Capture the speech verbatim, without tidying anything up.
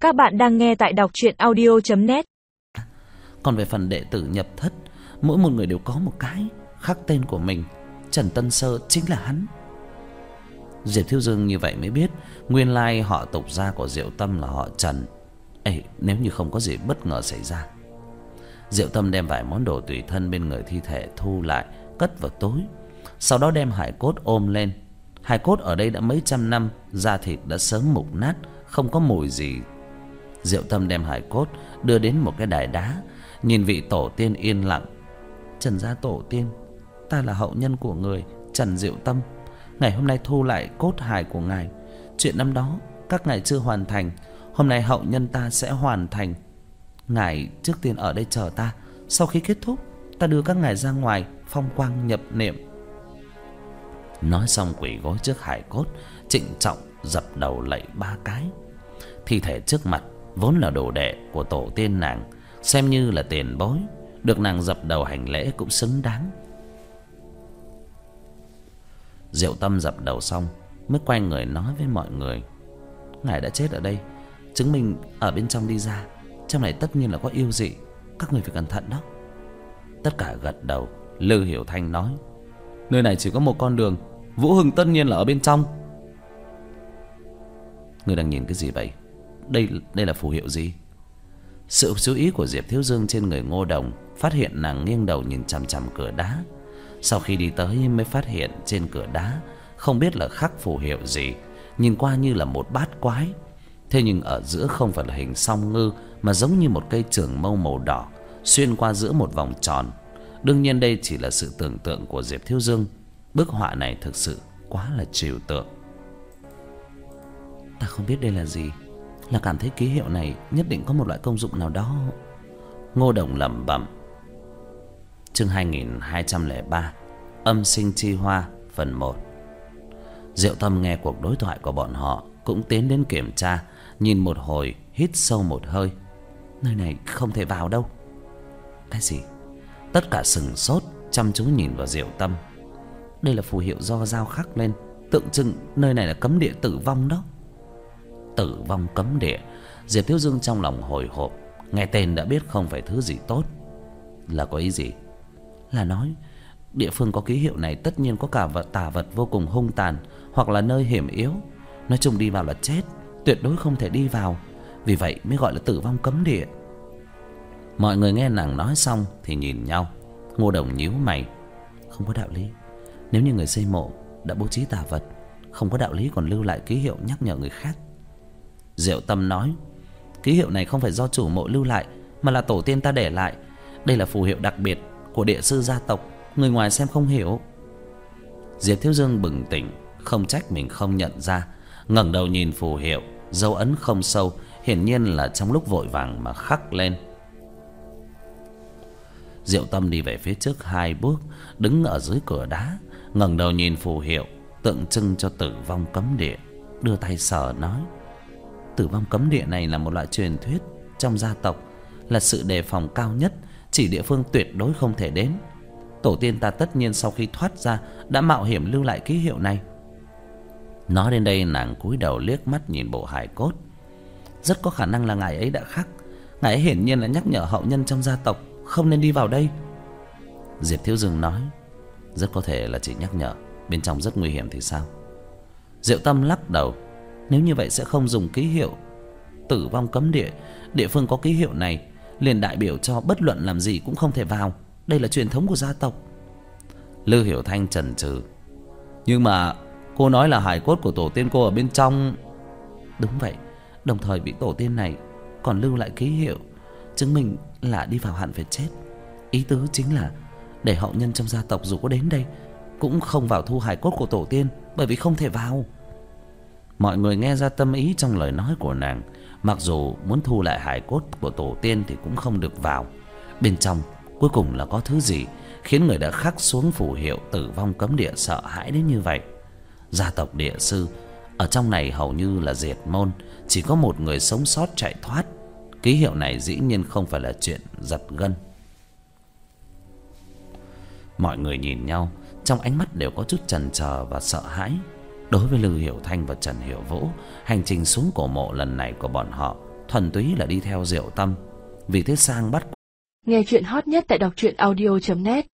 Các bạn đang nghe tại đọc truyện audio chấm net. Còn về phần đệ tử nhập thất, mỗi một người đều có một cái khắc tên của mình. Trần Tân Sơ chính là hắn. Diệp Thiếu Dương như vậy mới biết nguyên lai họ tục gia của Diệu Tâm là họ Trần. Ê, nếu như không có gì bất ngờ xảy ra. Diệu Tâm đem vài món đồ tùy thân bên người thi thể thu lại, cất vào túi. Sau đó đem hài cốt ôm lên. Hài cốt ở đây đã mấy trăm năm, da thịt đã sớm mục nát, không có mùi gì. Diệu Tâm đem hài cốt đưa đến một cái đài đá, nhìn vị tổ tiên yên lặng. Trần gia tổ tiên, ta là hậu nhân của người Trần Diệu Tâm. Ngày hôm nay thu lại cốt hài của ngài. Chuyện năm đó các ngài chưa hoàn thành, hôm nay hậu nhân ta sẽ hoàn thành. Ngài trước tiên ở đây chờ ta, sau khi kết thúc ta đưa các ngài ra ngoài phong quang nhập niệm. Nói xong quỳ gối trước hài cốt, trịnh trọng dập đầu lạy ba cái. Thi thể trước mặt vốn là đồ đệ của tổ tiên nàng, xem như là tiền bối, được nàng dập đầu hành lễ cũng xứng đáng. Diệu Tâm dập đầu xong mới quay người nói với mọi người: ngài đã chết ở đây, chứng minh ở bên trong đi ra, trong này tất nhiên là có yêu dị, các người phải cẩn thận đó. Tất cả gật đầu. Lư Hiểu Thanh nói: nơi này chỉ có một con đường, Vũ Hưng tất nhiên là ở bên trong. Người đang nhìn cái gì vậy? Đây đây là phù hiệu gì? Sự chú ý của Diệp Thiếu Dương trên người Ngô Đồng phát hiện nàng nghiêng đầu nhìn chằm chằm cửa đá. Sau khi đi tới mới phát hiện trên cửa đá không biết là khắc phù hiệu gì, nhìn qua như là một bát quái. Thế nhưng ở giữa không phải là hình song ngư, mà giống như một cây trường mâu màu đỏ xuyên qua giữa một vòng tròn. Đương nhiên đây chỉ là sự tưởng tượng của Diệp Thiếu Dương. Bức họa này thực sự quá là trừu tượng. Ta không biết đây là gì, là cảm thấy ký hiệu này nhất định có một loại công dụng nào đó. Ngô Đồng lẩm bẩm. Chương hai nghìn hai trăm lẻ ba, Âm sinh chi hoa, phần một. Diệu Tâm nghe cuộc đối thoại của bọn họ, cũng tiến đến kiểm tra, nhìn một hồi, hít sâu một hơi. Nơi này không thể vào đâu. Cái gì? Tất cả sừng sốt, chăm chú nhìn vào Diệu Tâm. Đây là phù hiệu do dao khắc lên, tượng trưng nơi này là cấm địa tử vong đó. Tử vong cấm địa. Diệp Thiếu Dương trong lòng hồi hộp, nghe tên đã biết không phải thứ gì tốt. Là có ý gì? Là nói địa phương có ký hiệu này tất nhiên có cả vật tà vật vô cùng hung tàn, hoặc là nơi hiểm yếu. Nói chung đi vào là chết, tuyệt đối không thể đi vào. Vì vậy mới gọi là tử vong cấm địa. Mọi người nghe nàng nói xong thì nhìn nhau. Ngô Đồng nhíu mày. Không có đạo lý. Nếu như người xây mộ đã bố trí tà vật, không có đạo lý còn lưu lại ký hiệu nhắc nhở người khác. Diệu Tâm nói: ký hiệu này không phải do chủ mộ lưu lại, mà là tổ tiên ta để lại. Đây là phù hiệu đặc biệt của địa sư gia tộc, người ngoài xem không hiểu. Diệp Thiếu Dương bừng tỉnh, không trách mình không nhận ra, ngẩng đầu nhìn phù hiệu, dấu ấn không sâu, hiển nhiên là trong lúc vội vàng mà khắc lên. Diệu Tâm đi về phía trước hai bước, đứng ở dưới cửa đá, ngẩng đầu nhìn phù hiệu tượng trưng cho tử vong cấm địa, đưa tay sờ nói: tử vong cấm địa này là một loại truyền thuyết trong gia tộc, là sự đề phòng cao nhất, chỉ địa phương tuyệt đối không thể đến. Tổ tiên ta tất nhiên sau khi thoát ra đã mạo hiểm lưu lại ký hiệu này. Nói đến đây nàng cúi đầu liếc mắt nhìn bộ hài cốt. Rất có khả năng là ngài ấy đã khắc. Ngài ấy hiển nhiên là nhắc nhở hậu nhân trong gia tộc không nên đi vào đây. Diệp Thiếu Dương nói: rất có thể là chỉ nhắc nhở, bên trong rất nguy hiểm thì sao? Diệu Tâm lắc đầu. Nếu như vậy sẽ không dùng ký hiệu tử vong cấm địa. Địa phương có ký hiệu này liền đại biểu cho bất luận làm gì cũng không thể vào. Đây là truyền thống của gia tộc. Lư Hiểu Thanh chần chừ. Nhưng mà cô nói là hài cốt của tổ tiên cô ở bên trong. Đúng vậy, đồng thời vị tổ tiên này còn lưu lại ký hiệu, chứng minh là đi vào hẳn phải chết. Ý tứ chính là để hậu nhân trong gia tộc dù có đến đây cũng không vào thu hài cốt của tổ tiên, bởi vì không thể vào. Mọi người nghe ra tâm ý trong lời nói của nàng. Mặc dù muốn thu lại hài cốt của tổ tiên thì cũng không được vào. Bên trong cuối cùng là có thứ gì khiến người đã khắc xuống phù hiệu tử vong cấm địa sợ hãi đến như vậy. Gia tộc địa sư ở trong này hầu như là diệt môn, chỉ có một người sống sót chạy thoát. Ký hiệu này dĩ nhiên không phải là chuyện giật gân. Mọi người nhìn nhau, trong ánh mắt đều có chút chần chờ và sợ hãi. Đối với Lư Hiểu Thanh và Trần Hiểu Vũ, hành trình xuống cổ mộ lần này của bọn họ thuần túy là đi theo Diệu Tâm. Vì thế Sang bắt. Nghe chuyện hot nhất tại đọc truyện audio chấm net.